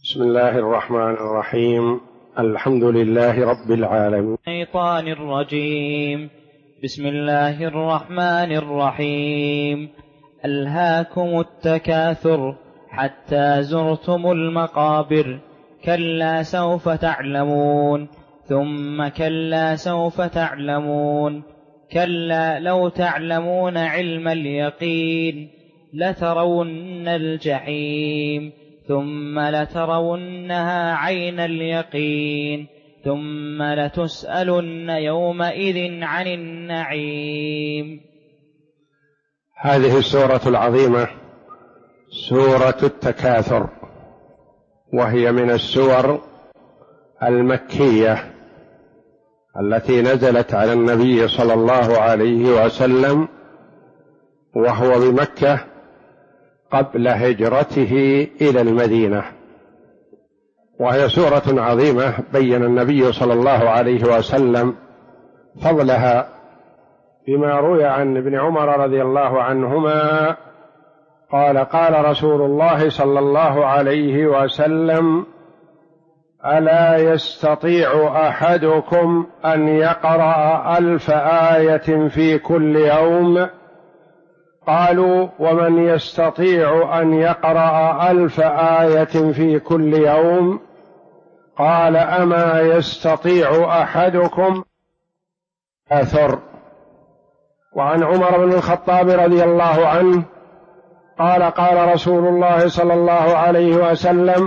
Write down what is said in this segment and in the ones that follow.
بسم الله الرحمن الرحيم. الحمد لله رب العالمين. الشيطان الرجيم. بسم الله الرحمن الرحيم. ألهاكم التكاثر حتى زرتم المقابر، كلا سوف تعلمون، ثم كلا سوف تعلمون، كلا لو تعلمون علم اليقين لترون الجحيم، ثم لترونها عين اليقين، ثم لتسألن يومئذ عن النعيم. هذه السورة العظيمة سورة التكاثر، وهي من السور المكية التي نزلت على النبي صلى الله عليه وسلم وهو بمكة قبل هجرته إلى المدينة، وهي سورة عظيمة بين النبي صلى الله عليه وسلم فضلها بما روي عن ابن عمر رضي الله عنهما قال: قال رسول الله صلى الله عليه وسلم: ألا يستطيع أحدكم أن يقرأ 1000 آية في كل يوم؟ قالوا: ومن يستطيع أن يقرأ 1000 آية في كل يوم؟ قال: أما يستطيع أحدكم أثر. وعن عمر بن الخطاب رضي الله عنه قال: قال رسول الله صلى الله عليه وسلم: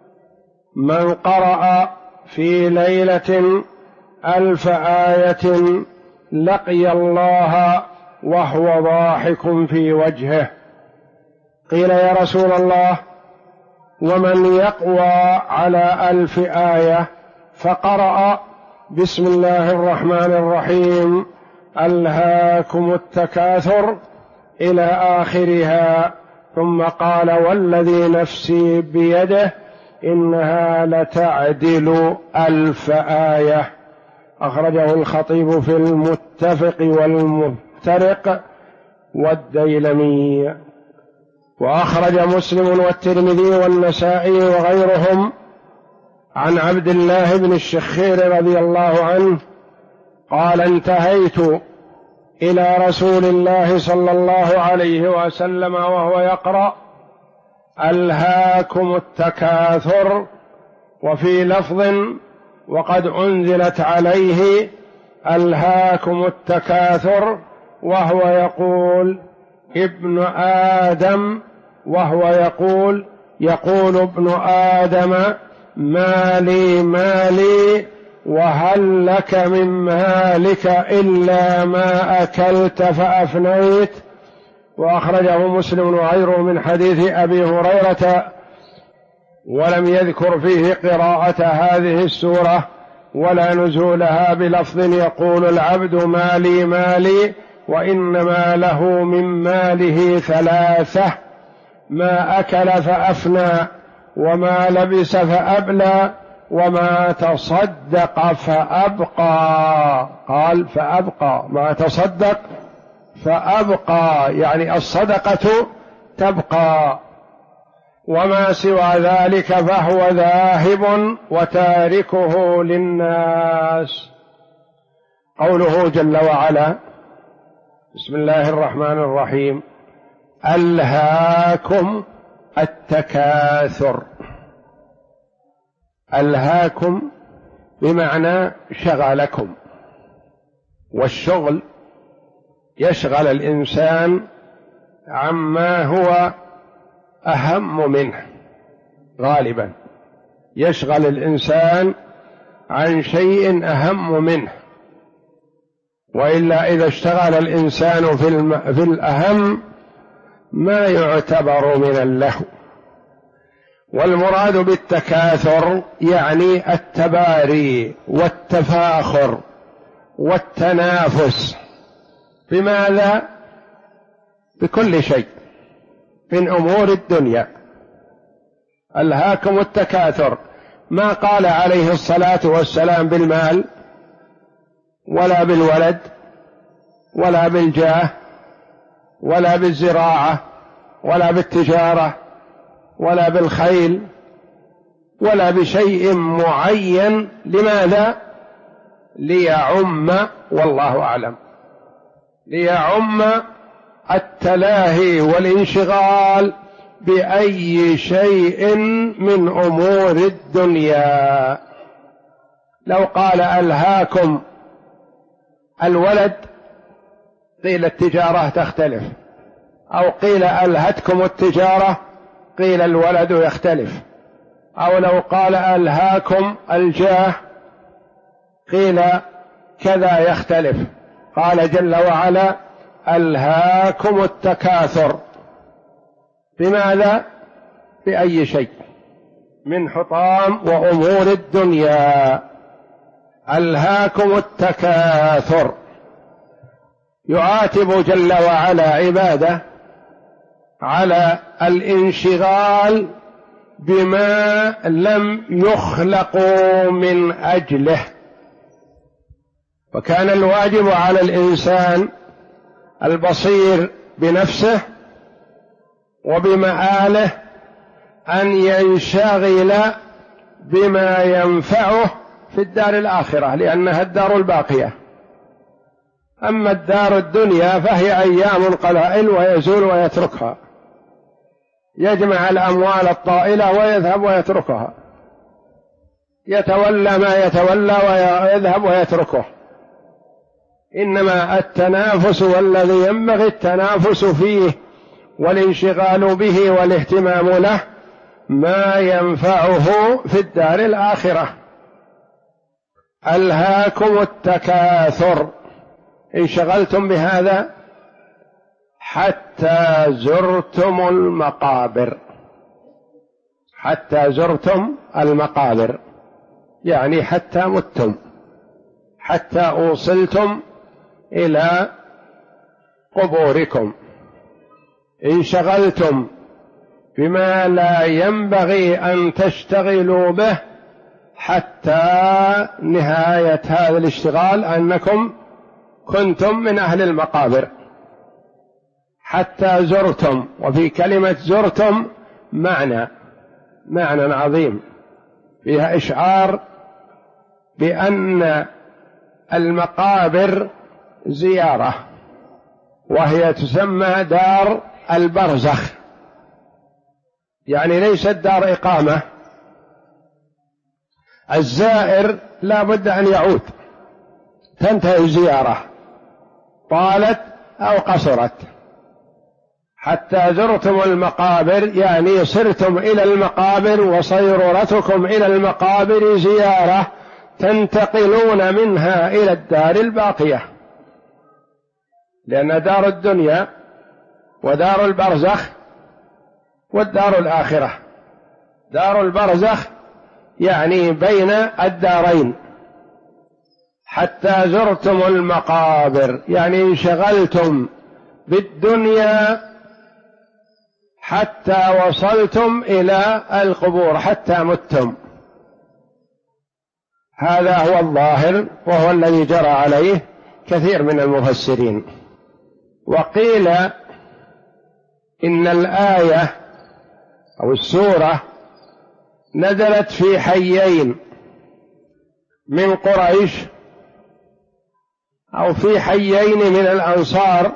من قرأ في ليلة 1000 آية لقي الله وهو ضاحك في وجهه. قيل: يا رسول الله، ومن يقوى على 1000 آية؟ فقرأ: بسم الله الرحمن الرحيم، ألهاكم التكاثر إلى آخرها، ثم قال: والذي نفسي بيده إنها لتعدل 1000 آية. أخرجه الخطيب في المتفق والمفترق والديلمي، وأخرج مسلم والترمذي والنسائي وغيرهم عن عبد الله بن الشخير رضي الله عنه قال: انتهيت إلى رسول الله صلى الله عليه وسلم وهو يقرأ: ألهاكم التكاثر، وفي لفظ: وقد أنزلت عليه ألهاكم التكاثر، وهو يقول ابن آدم، وهو يقول ابن آدم: مالي مالي، وهل لك من مالك إلا ما أكلت فأفنيت. وأخرجه مسلم وغيره من حديث أبي هريرة، ولم يذكر فيه قراءة هذه السورة ولا نزولها بلفظ يقول العبد مالي مالي، وإنما له من ماله 3: ما أكل فأفنى، وما لبس فأبلى، وما تصدق فأبقى. قال: فأبقى، ما تصدق فأبقى، يعني الصدقة تبقى، وما سوى ذلك فهو ذاهب وتاركه للناس. قوله جل وعلا: بسم الله الرحمن الرحيم، ألهاكم التكاثر. ألهاكم بمعنى شغلكم، والشغل يشغل الإنسان عما هو أهم منه، غالبا يشغل الإنسان عن شيء أهم منه، وإلا إذا اشتغل الإنسان في الأهم ما يعتبر من اللهو. والمراد بالتكاثر يعني التباري والتفاخر والتنافس. بماذا؟ بكل شيء من أمور الدنيا. ألهاكم التكاثر، ما قال عليه الصلاة والسلام بالمال ولا بالولد ولا بالجاه ولا بالزراعة ولا بالتجارة ولا بالخيل ولا بشيء معين. لماذا؟ ليعم، والله أعلم، ليعم التلاهي والانشغال بأي شيء من أمور الدنيا. لو قال ألهاكم الولد قيل التجارة تختلف، أو قيل ألهتكم التجارة قيل الولد يختلف، أو لو قال ألهاكم الجاه قيل كذا يختلف. قال جل وعلا ألهاكم التكاثر. بماذا؟ بأي شيء من حطام وأمور الدنيا. ألهاكم التكاثر. يعاتب جل وعلا عباده على الانشغال بما لم يخلقوا من أجله. وكان الواجب على الإنسان البصير بنفسه وبمآله أن ينشغل بما ينفعه في الدار الآخرة، لأنها الدار الباقية. أما الدار الدنيا فهي أيام قلائل ويزول ويتركها، يجمع الأموال الطائلة ويذهب ويتركها، يتولى ما يتولى ويذهب ويتركه. إنما التنافس والذي ينبغي التنافس فيه والانشغال به والاهتمام له ما ينفعه في الدار الآخرة. ألهاكم التكاثر، انشغلتم بهذا حتى زرتم المقابر. حتى زرتم المقابر يعني حتى متم، حتى أوصلتم إلى قبوركم. انشغلتم بما لا ينبغي أن تشتغلوا به حتى نهاية هذا الاشتغال أنكم كنتم من أهل المقابر. حتى زرتم، وفي كلمة زرتم معنى عظيم فيها إشعار بأن المقابر زيارة، وهي تسمى دار البرزخ، يعني ليست دار إقامة. الزائر لا بد أن يعود، تنتهي الزيارة طالت أو قصرت. حتى زرتم المقابر يعني سرتم إلى المقابر، وصيرورتكم إلى المقابر زيارة تنتقلون منها إلى الدار الباقية، لأن دار الدنيا ودار البرزخ والدار الآخرة. دار البرزخ يعني بين الدارين. حتى زرتم المقابر يعني انشغلتم بالدنيا حتى وصلتم إلى القبور، حتى متم. هذا هو الظاهر وهو الذي جرى عليه كثير من المفسرين. وقيل إن الآية أو السورة نزلت في حيين من قريش أو في حيين من الأنصار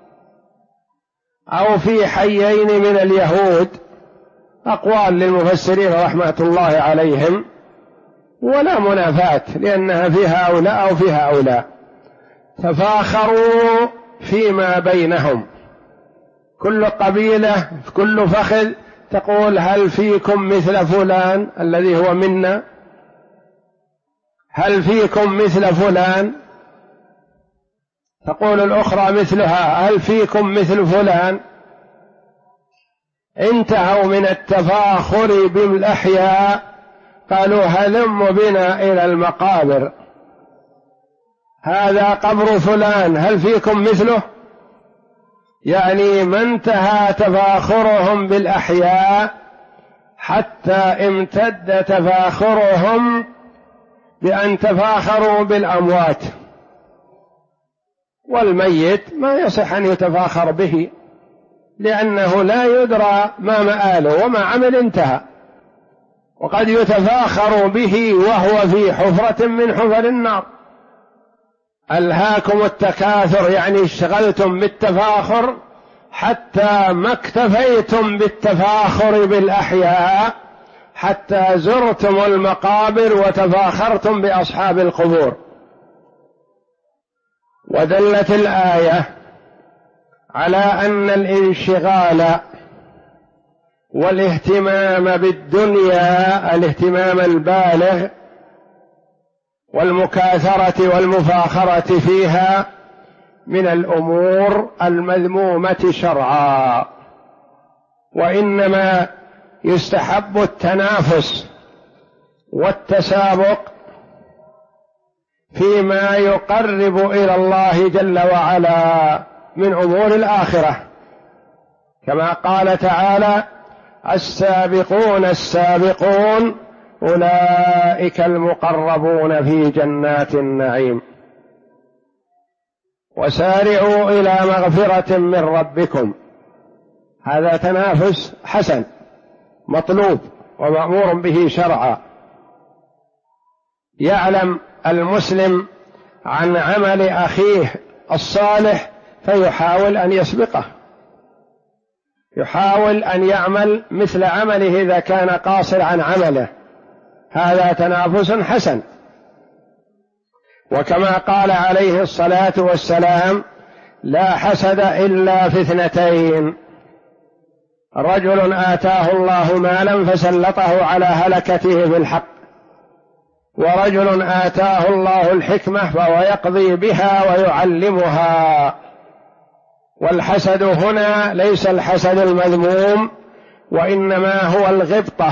أو في حيين من اليهود. أقوال للمفسرين رحمة الله عليهم، ولا منافاة، لأنها فيها هؤلاء أو فيها هؤلاء. تفاخروا فيما بينهم، كل قبيلة كل فخذ تقول هل فيكم مثل فلان الذي هو منا، هل فيكم مثل فلان، تقول الأخرى مثلها هل فيكم مثل فلان. انتهوا من التفاخر بالأحياء قالوا هلم بنا إلى المقابر، هذا قبر فلان هل فيكم مثله. يعني ما انتهى تفاخرهم بالأحياء حتى امتد تفاخرهم بأن تفاخروا بالأموات. والميت ما يصح أن يتفاخر به، لأنه لا يدرى ما مآله وما عمل انتهى. وقد يتفاخر به وهو في حفرة من حفر النار. ألهاكم التكاثر يعني اشتغلتم بالتفاخر حتى ما اكتفيتم بالتفاخر بالأحياء، حتى زرتم المقابر وتفاخرتم بأصحاب القبور. ودلت الآية على أن الانشغال والاهتمام بالدنيا، الاهتمام البالغ والمكاثرة والمفاخرة فيها من الأمور المذمومة شرعا، وإنما يستحب التنافس والتسابق فيما يقرب إلى الله جل وعلا من أمور الآخرة، كما قال تعالى: السابقون السابقون أولئك المقربون في جنات النعيم. وسارعوا إلى مغفرة من ربكم. هذا تنافس حسن مطلوب ومأمور به شرعا. يعلم المسلم عن عمل أخيه الصالح فيحاول أن يسبقه، يحاول أن يعمل مثل عمله إذا كان قاصر عن عمله. هذا تنافس حسن. وكما قال عليه الصلاة والسلام: لا حسد إلا في اثنتين: رجل آتاه الله مالا فسلطه على هلكته بالحق، ورجل آتاه الله الحكمة فهو يقضي بها ويعلمها. والحسد هنا ليس الحسد المذموم، وإنما هو الغبطة.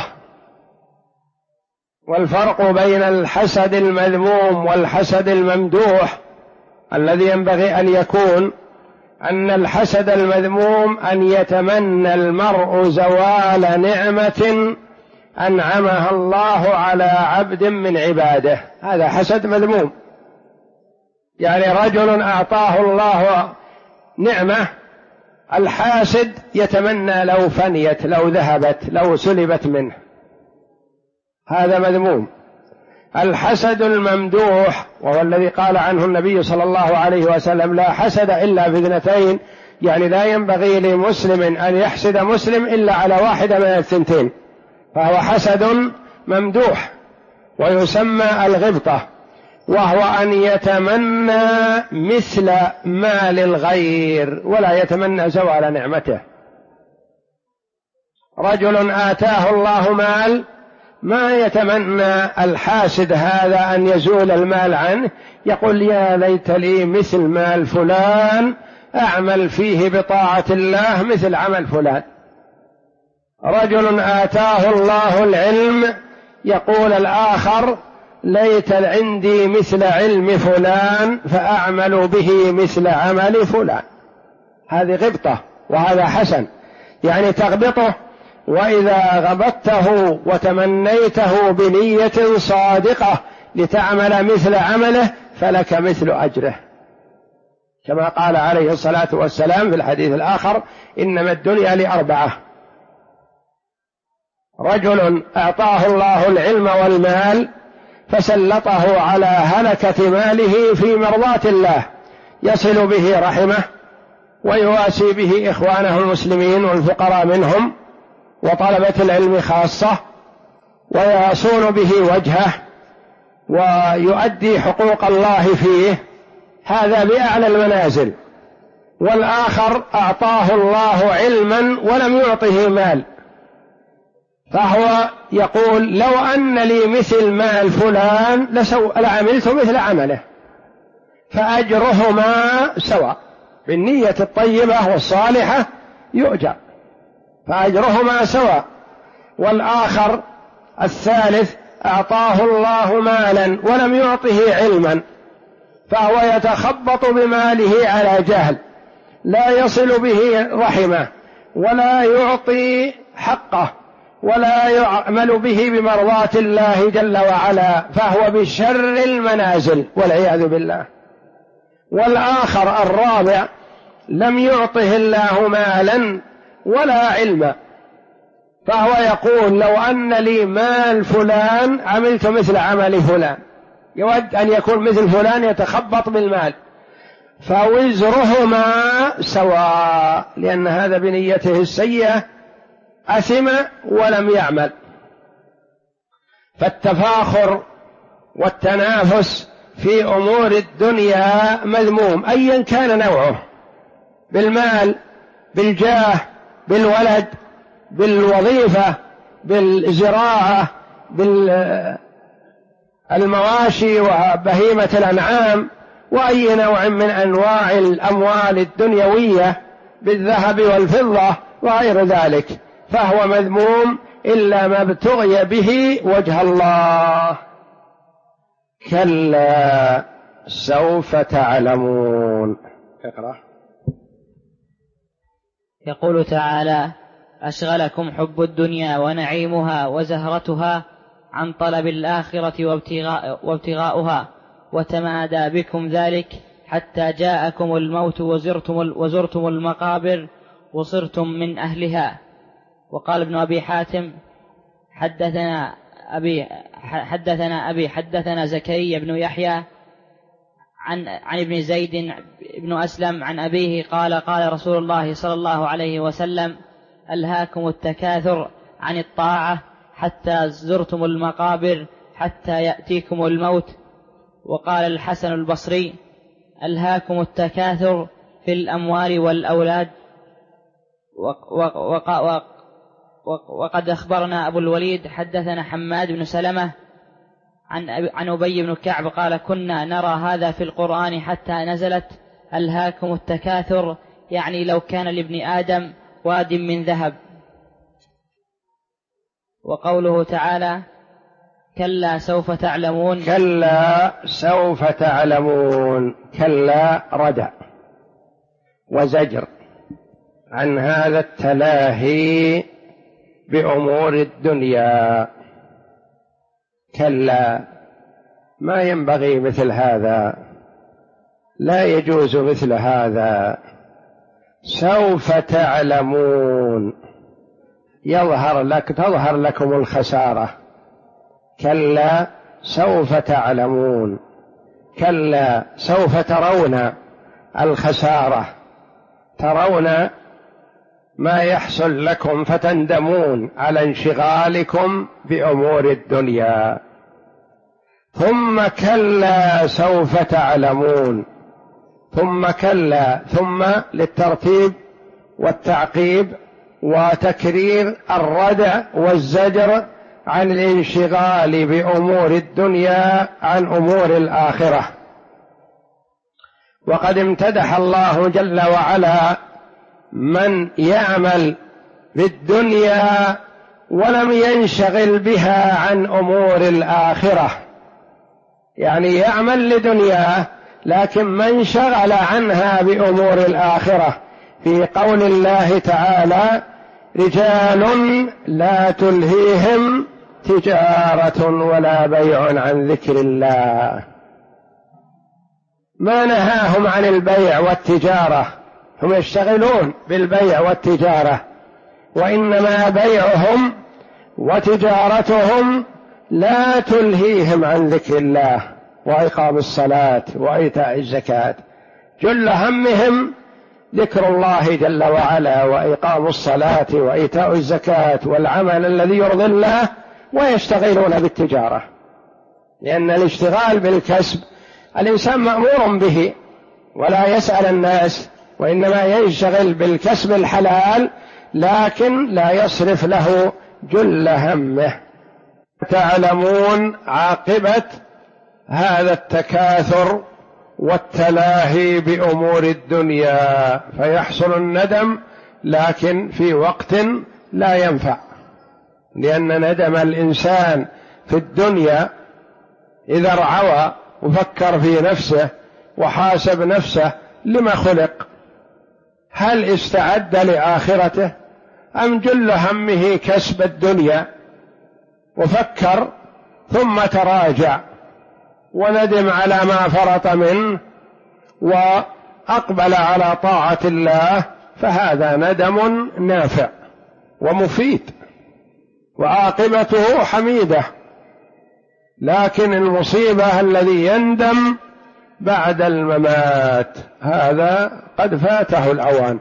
والفرق بين الحسد المذموم والحسد الممدوح الذي ينبغي أن يكون أن الحسد المذموم أن يتمنى المرء زوال نعمة أنعمها الله على عبد من عباده، هذا حسد مذموم. يعني رجل أعطاه الله نعمة، الحاسد يتمنى لو فنيت، لو ذهبت، لو سلبت منه، هذا مذموم. الحسد الممدوح وهو الذي قال عنه النبي صلى الله عليه وسلم: لا حسد إلا في اثنتين، يعني لا ينبغي لمسلم أن يحسد مسلم إلا على واحدة من الثنتين، فهو حسد ممدوح ويسمى الغبطة، وهو أن يتمنى مثل مال الغير ولا يتمنى زوال نعمته. رجل آتاه الله مال ما يتمنى الحاسد هذا أن يزول المال عنه، يقول: يا ليت لي مثل مال فلان أعمل فيه بطاعة الله مثل عمل فلان. رجل آتاه الله العلم يقول الآخر: ليت عندي مثل علم فلان فأعمل به مثل عمل فلان. هذه غبطة وهذا حسن، يعني تغبطه، وإذا غبطته وتمنيته بنية صادقة لتعمل مثل عمله فلك مثل أجره، كما قال عليه الصلاة والسلام في الحديث الآخر: إنما الدنيا لأربعة: رجل أعطاه الله العلم والمال فسلطه على هلكة ماله في مرضاة الله، يصل به رحمه ويواسي به إخوانه المسلمين والفقراء منهم وطلبة العلم خاصة، ويصون به وجهه ويؤدي حقوق الله فيه، هذا بأعلى المنازل. والآخر أعطاه الله علما ولم يعطه مال، فهو يقول: لو أن لي مثل مال فلان لعملت مثل عمله، فأجرهما سواء، بالنية الطيبة والصالحة يؤجر، فأجرهما سواء. والآخر الثالث أعطاه الله مالا ولم يعطه علما، فهو يتخبط بماله على جهل، لا يصل به رحمه ولا يعطي حقه ولا يعمل به بمرضاة الله جل وعلا، فهو بشر المنازل والعياذ بالله. والآخر الرابع لم يعطه الله مالا ولا علما، فهو يقول لو أن لي مال فلان عملت مثل عمل فلان، يود أن يكون مثل فلان يتخبط بالمال، فوزرهما سواء، لأن هذا بنيته السيئة أثم ولم يعمل. فالتفاخر والتنافس في أمور الدنيا مذموم أيا كان نوعه، بالمال، بالجاه، بالولد، بالوظيفة، بالزراعة، بالمواشي وبهيمة الأنعام، وأي نوع من أنواع الأموال الدنيوية، بالذهب والفضة وغير ذلك، فهو مذموم إلا ما ابتغي به وجه الله. كلا سوف تعلمون. اقرأ. يقول تعالى: أشغلكم حب الدنيا ونعيمها وزهرتها عن طلب الآخرة وابتغاؤها، وتمادى بكم ذلك حتى جاءكم الموت وزرتم المقابر وصرتم من أهلها. وقال ابن أبي حاتم: حدثنا زكريا بن يحيى عن ابن زيد بن أسلم عن أبيه قال: قال رسول الله صلى الله عليه وسلم: ألهاكم التكاثر عن الطاعة حتى زرتم المقابر حتى يأتيكم الموت. وقال الحسن البصري: ألهاكم التكاثر في الأموال والأولاد. وقد أخبرنا أبو الوليد حدثنا حماد بن سلمة عن أبي بن كعب قال: كنا نرى هذا في القرآن حتى نزلت: ألهاكم التكاثر، يعني لو كان لابن آدم واد من ذهب. وقوله تعالى: كلا سوف تعلمون. كلا سوف تعلمون، كلا ردع وزجر عن هذا التلاهي بأمور الدنيا. كلا، ما ينبغي مثل هذا، لا يجوز مثل هذا. سوف تعلمون، تظهر لكم الخسارة. كلا سوف تعلمون، كلا سوف ترون الخسارة، ترون ما يحصل لكم فتندمون على انشغالكم بأمور الدنيا. ثم كلا سوف تعلمون، ثم كلا، ثم للترتيب والتعقيب وتكرير الردع والزجر عن الانشغال بأمور الدنيا عن أمور الآخرة. وقد امتدح الله جل وعلا من يعمل بالدنيا ولم ينشغل بها عن أمور الآخرة، يعني يعمل لدنياه لكن من شغل عنها بأمور الآخرة، في قول الله تعالى: رجال لا تلهيهم تجارة ولا بيع عن ذكر الله. ما نهاهم عن البيع والتجارة، هم يشتغلون بالبيع والتجارة، وإنما بيعهم وتجارتهم لا تلهيهم عن ذكر الله وإقام الصلاة وإيتاء الزكاة. جل همهم ذكر الله جل وعلا وإقام الصلاة وإيتاء الزكاة والعمل الذي يرضي الله، ويشتغلون بالتجارة، لأن الاشتغال بالكسب الإنسان مأمور به ولا يسأل الناس، وإنما يشتغل بالكسب الحلال لكن لا يصرف له جل همه. تعلمون عاقبة هذا التكاثر والتلاهي بأمور الدنيا، فيحصل الندم لكن في وقت لا ينفع، لأن ندم الإنسان في الدنيا إذا رعوى وفكر في نفسه وحاسب نفسه لما خلق، هل استعد لآخرته أم جل همه كسب الدنيا، وفكر ثم تراجع وندم على ما فرط منه وأقبل على طاعة الله، فهذا ندم نافع ومفيد وعاقبته حميدة، لكن المصيبة الذي يندم بعد الممات هذا قد فاته الأوان.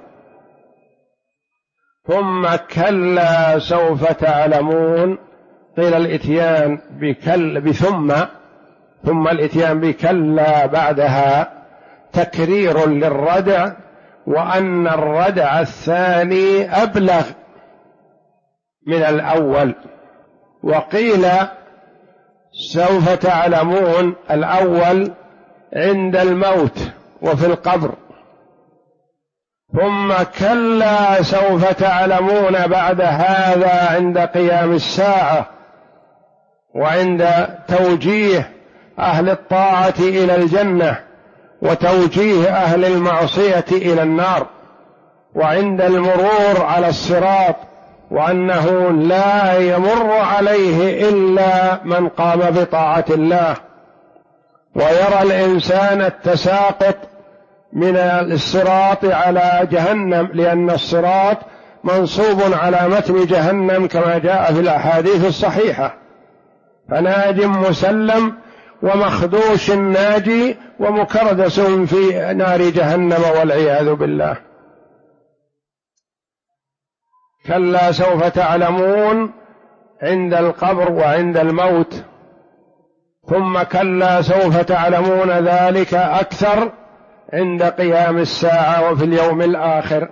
ثم كلا سوف تعلمون، قيل الإتيان ثم الإتيان بكلا بعدها تكرير للردع، وأن الردع الثاني أبلغ من الأول. وقيل سوف تعلمون الأول عند الموت وفي القبر، ثم كلا سوف تعلمون بعد هذا عند قيام الساعة، وعند توجيه أهل الطاعة إلى الجنة وتوجيه أهل المعصية إلى النار، وعند المرور على الصراط، وأنه لا يمر عليه إلا من قام بطاعة الله. ويرى الإنسان التساقط من الصراط على جهنم، لأن الصراط منصوب على متن جهنم كما جاء في الأحاديث الصحيحة، فناج مسلم ومخدوش ناجي ومكردس في نار جهنم والعياذ بالله. كلا سوف تعلمون عند القبر وعند الموت، ثم كلا سوف تعلمون ذلك أكثر عند قيام الساعة وفي اليوم الآخر.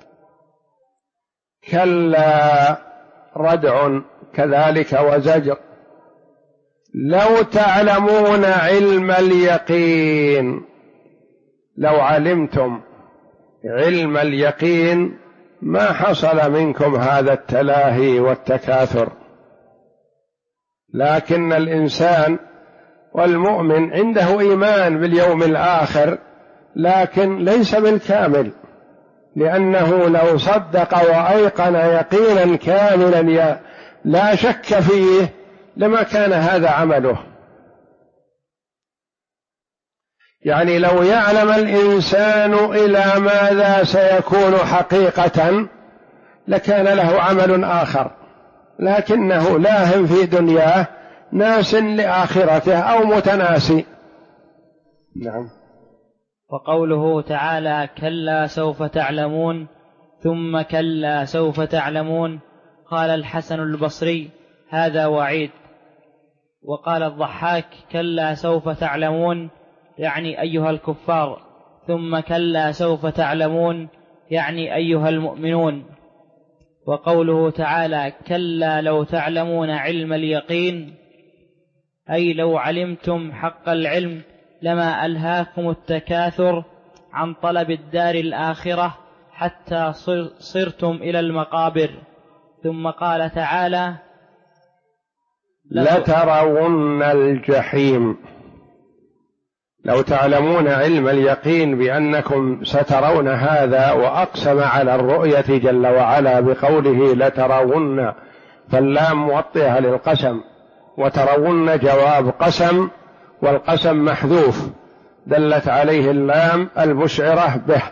كلا ردع كذلك وزجر. لو تعلمون علم اليقين، لو علمتم علم اليقين ما حصل منكم هذا التلاهي والتكاثر. لكن الإنسان والمؤمن عنده إيمان باليوم الآخر، لكن ليس بالكامل، لأنه لو صدق وأيقن يقينا كاملا لا شك فيه لما كان هذا عمله. يعني لو يعلم الإنسان إلى ماذا سيكون حقيقة لكان له عمل آخر، لكنه لاهٍ في دنياه ناس لآخرته أو متناسي. نعم. وقوله تعالى كلا سوف تعلمون ثم كلا سوف تعلمون، قال الحسن البصري هذا وعيد. وقال الضحاك كلا سوف تعلمون يعني أيها الكفار، ثم كلا سوف تعلمون يعني أيها المؤمنون. وقوله تعالى كلا لو تعلمون علم اليقين، أي لو علمتم حق العلم لما ألهاكم التكاثر عن طلب الدار الآخرة حتى صرتم إلى المقابر. ثم قال تعالى لترون الجحيم. لو تعلمون علم اليقين بأنكم سترون هذا، وأقسم على الرؤية جل وعلا بقوله لترون، فاللام موطئة للقسم، وترون جواب قسم، والقسم محذوف دلت عليه اللام المشعرة به.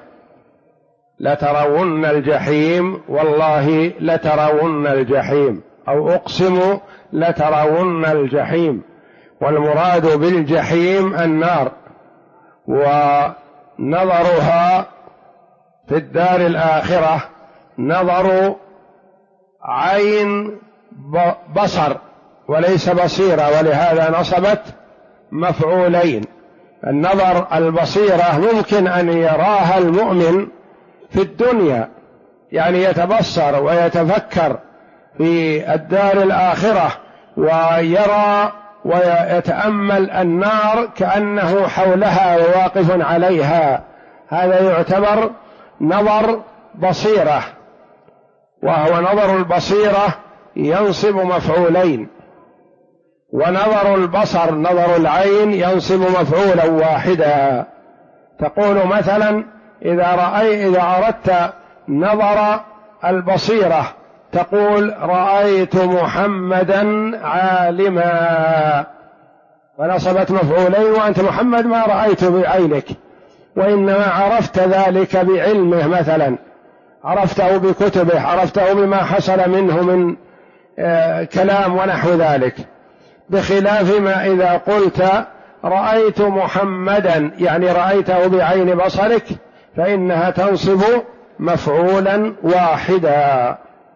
لترون الجحيم، والله لترون الجحيم، أو أقسم لترون الجحيم، والمراد بالجحيم النار، ونظرها في الدار الآخرة نظر عين بصر وليس بصيرة، ولهذا نصبت مفعولين. النظر البصيرة ممكن أن يراها المؤمن في الدنيا، يعني يتبصر ويتفكر في الدار الآخرة ويرى ويتأمل النار كأنه حولها وواقف عليها، هذا يعتبر نظر بصيرة، وهو نظر البصيرة ينصب مفعولين، ونظر البصر نظر العين ينصب مفعولا واحدا. تقول مثلا إذا أردت نظر البصيرة تقول رأيت محمدا عالما، ونصبت مفعولين، وأنت محمد ما رأيته بعينك، وإنما عرفت ذلك بعلمه، مثلا عرفته بكتبه، عرفته بما حصل منه من كلام ونحو ذلك، بخلاف ما إذا قلت رأيت محمدا يعني رأيته بعين بصرك فإنها تنصب مفعولا واحدا.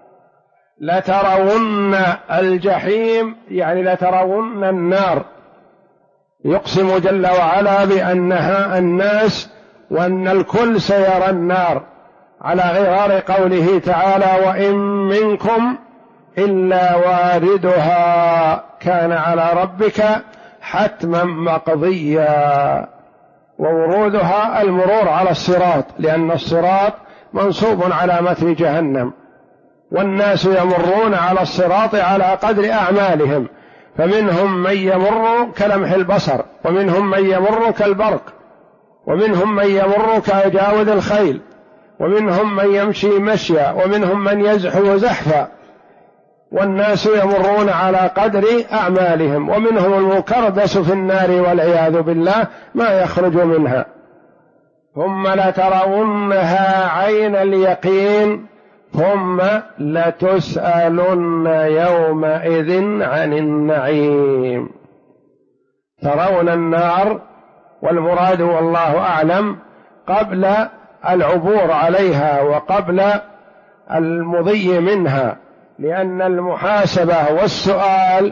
لترون الجحيم يعني لترون النار، يقسم جل وعلا بأنها الناس وأن الكل سيرى النار، على غرار قوله تعالى وإن منكم إلا واردها كان على ربك حتما مقضيا. وورودها المرور على الصراط، لأن الصراط منصوب على متن جهنم، والناس يمرون على الصراط على قدر أعمالهم، فمنهم من يمر كلمح البصر، ومنهم من يمر كالبرق، ومنهم من يمر كأجاود الخيل، ومنهم من يمشي مشيا، ومنهم من يزحف زحفا، والناس يمرون على قدر أعمالهم، ومنهم المكردس في النار والعياذ بالله ما يخرج منها. ثم لترونها عين اليقين ثم لتسألن يومئذ عن النعيم. ترون النار، والمراد والله أعلم قبل العبور عليها وقبل المضي منها، لأن المحاسبة والسؤال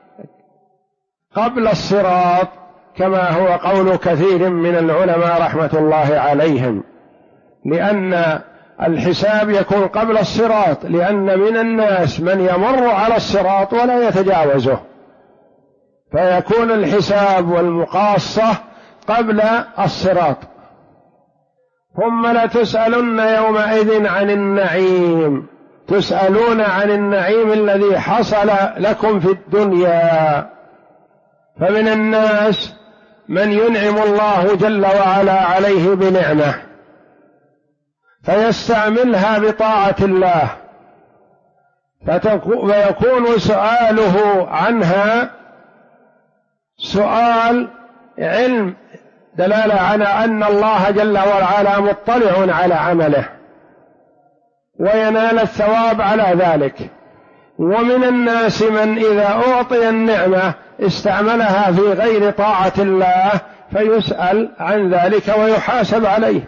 قبل الصراط، كما هو قول كثير من العلماء رحمة الله عليهم، لأن الحساب يكون قبل الصراط، لأن من الناس من يمر على الصراط ولا يتجاوزه، فيكون الحساب والمقاصة قبل الصراط. ثم لتسألن يومئذ عن النعيم، تسألون عن النعيم الذي حصل لكم في الدنيا. فمن الناس من ينعم الله جل وعلا عليه بنعمة فيستعملها بطاعة الله، فيكون سؤاله عنها سؤال علم دلالة على أن الله جل وعلا مطلع على عمله وينال الثواب على ذلك. ومن الناس من إذا أعطي النعمة استعملها في غير طاعة الله فيسأل عن ذلك ويحاسب عليه.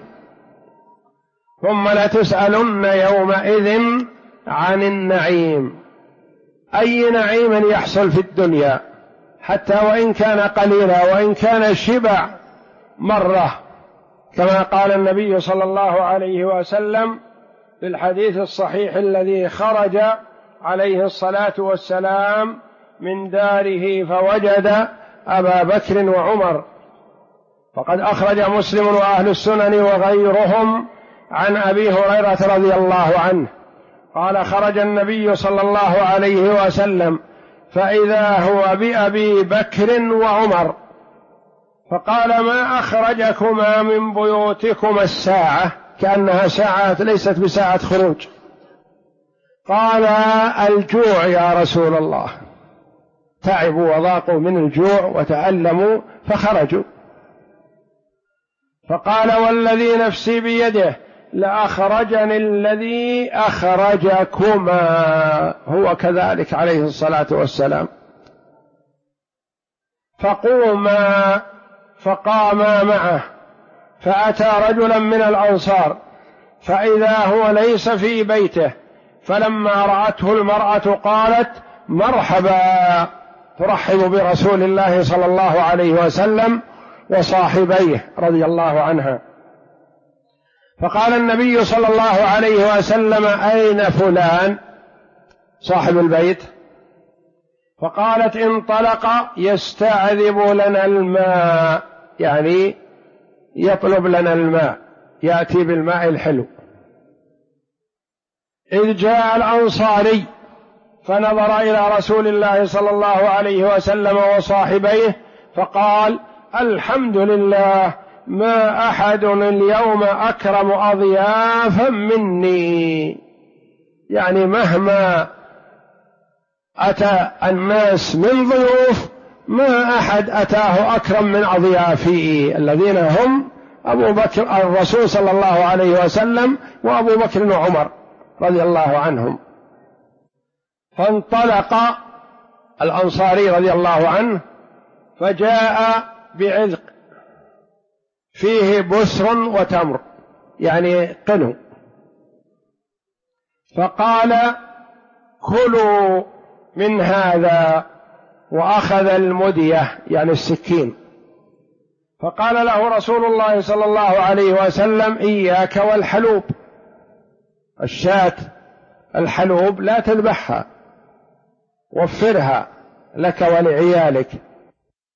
ثم لتسألن يومئذ عن النعيم، أي نعيم يحصل في الدنيا حتى وإن كان قليلا، وإن كان الشبع مرة، كما قال النبي صلى الله عليه وسلم في الحديث الصحيح الذي خرج عليه الصلاة والسلام من داره فوجد أبا بكر وعمر، فقد أخرج مسلم وأهل السنن وغيرهم عن أبي هريرة رضي الله عنه قال خرج النبي صلى الله عليه وسلم فإذا هو بأبي بكر وعمر، فقال ما أخرجكما من بيوتكما الساعة، كأنها ساعة ليست بساعة خروج. قال الجوع يا رسول الله، تعبوا وضاقوا من الجوع وتألموا فخرجوا. فقال والذي نفسي بيده لأخرجني الذي أخرجكما، هو كذلك عليه الصلاة والسلام. فقاما معه فأتى رجلا من الأنصار فإذا هو ليس في بيته، فلما رأته المرأة قالت مرحبا، ترحب برسول الله صلى الله عليه وسلم وصاحبيه رضي الله عنها. فقال النبي صلى الله عليه وسلم أين فلان صاحب البيت؟ فقالت انطلق يستعذب لنا الماء، يعني يطلب لنا الماء، يأتي بالماء الحلو. إذ جاء الأنصاري فنظر إلى رسول الله صلى الله عليه وسلم وصاحبيه فقال الحمد لله، ما أحد اليوم أكرم أضيافا مني، يعني مهما أتى الناس من ضيوف ما أحد أتاه أكرم من أضيافي الذين هم أبو بكر الرسول صلى الله عليه وسلم وأبو بكر وعمر رضي الله عنهم. فانطلق الأنصاري رضي الله عنه فجاء بعذق فيه بسر وتمر يعني قنو، فقال كلوا من هذا، وأخذ المدية يعني السكين. فقال له رسول الله صلى الله عليه وسلم إياك والحلوب، الشاة الحلوب لا تذبحها، وفرها لك ولعيالك.